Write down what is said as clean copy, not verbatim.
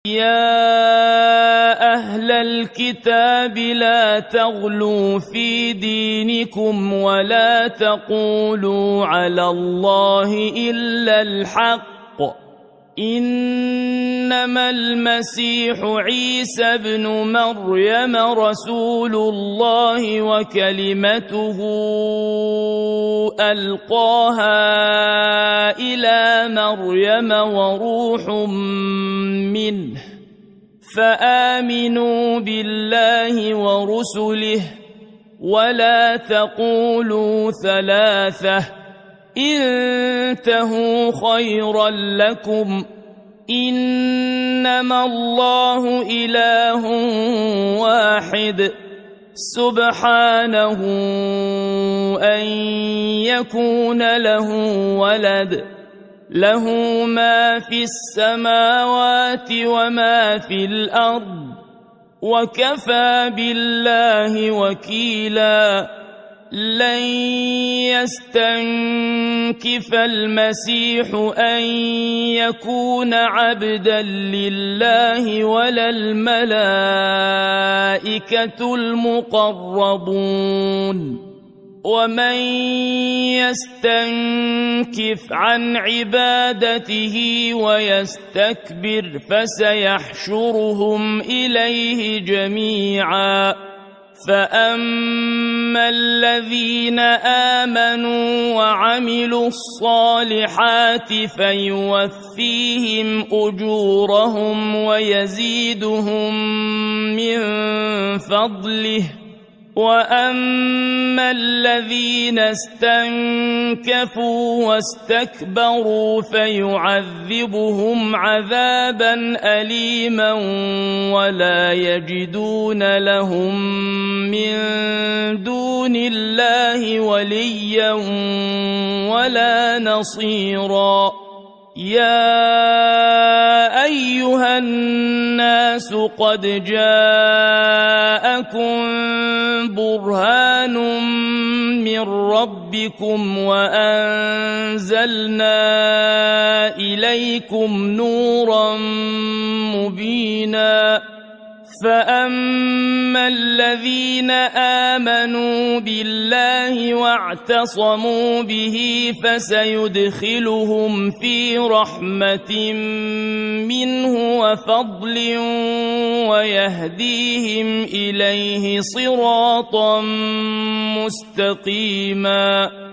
يا أهل الكتاب لا تغلوا في دينكم ولا تقولوا على الله إلا الحق إنما المسيح عيسى بن مريم رسول الله وكلمته ألقاها إلى مريم وروح منه فآمنوا بالله ورسله ولا تقولوا ثلاثة انتهوا خيرا لكم إنما الله إله واحد سبحانه أن يكون له ولد له ما في السماوات وما في الأرض وكفى بالله وكيلا لن يستنكف المسيح أن يكون عبدا لله ولا الملائكة المقربون ومن يستنكف عن عبادته ويستكبر فسيحشرهم إليه جميعا فأما الذين آمنوا وعملوا الصالحات فيوفيهم أجورهم ويزيدهم من فضله وأما الذين استنكفوا واستكبروا فيعذبهم عذابا أليما ولا يجدون لهم من دون الله وليا ولا نصيرا يا أيها الناس قد جاءكم برهان من ربكم وأنزلنا إليكم نورا مبينا فأما الذين آمنوا بالله واعتصموا به فسيدخلهم في رحمة منه وفضل ويهديهم إليه صراطا مستقيما